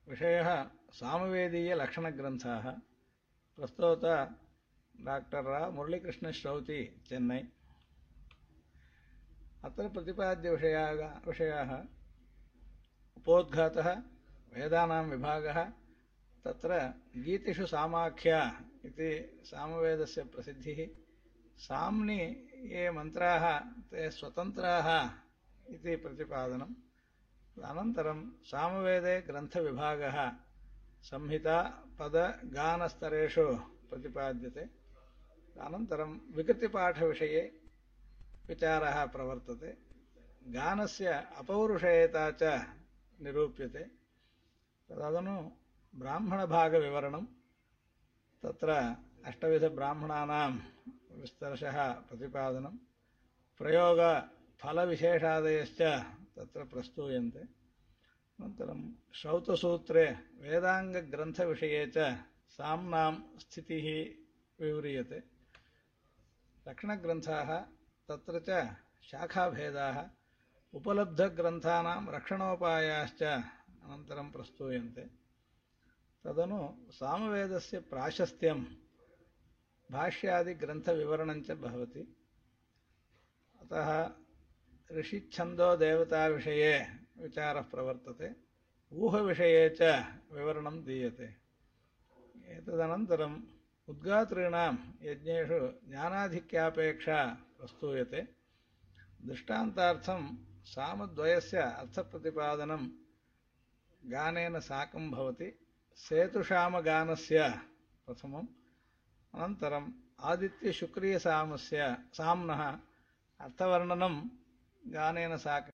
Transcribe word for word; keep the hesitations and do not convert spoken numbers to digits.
विषयः सामवेदीयलक्षणग्रन्थाः। प्रस्तोता डाक्टर् रा मुरलीकृष्णश्रौती चेन्नै। अत्र प्रतिपाद्यविषयाः विषयाः उपोद्घातः, वेदानां विभागः, तत्र गीतिषु सामाख्या इति सामवेदस्य प्रसिद्धिः, साम्नि ये मन्त्राः ते स्वतन्त्राः इति प्रतिपादनम्, अनन्तरं सामवेदे ग्रन्थविभागः संहिता पदगानस्तरेषु प्रतिपाद्यते। अनन्तरं विकृतिपाठविषये विचारः प्रवर्तते, गानस्य अपौरुषेयता च निरूप्यते। तदनु ब्राह्मणभागविवरणं, तत्र अष्टविधब्राह्मणानां विस्तरशः प्रतिपादनं, प्रयोगफलविशेषादयश्च तत्र प्रस्तूयन्ते। अनन्तरं श्रौतसूत्रे वेदाङ्गग्रन्थविषये च साम्नां स्थितिः विव्रियते। लक्षणग्रन्थाः तत्र च शाखाभेदाः, उपलब्धग्रन्थानां रक्षणोपायाश्च अनन्तरं प्रस्तूयन्ते। तदनु सामवेदस्य प्राशस्त्यं भाष्यादिग्रन्थविवरणं च भवति। अतः ऋषिच्छन्दो देवताविषये विचारः प्रवर्तते, ऊहविषये च विवरणं दीयते। एतदनन्तरम् उद्गातॄणां यज्ञेषु ज्ञानाधिक्यापेक्षा प्रस्तूयते। दृष्टान्तार्थं सामद्वयस्य अर्थप्रतिपादनं गानेन साकं भवति। सेतुषामगानस्य प्रथमम्, अनन्तरम् आदित्यशुक्रियसामस्य साम्नः अर्थवर्णनं गानेन साकं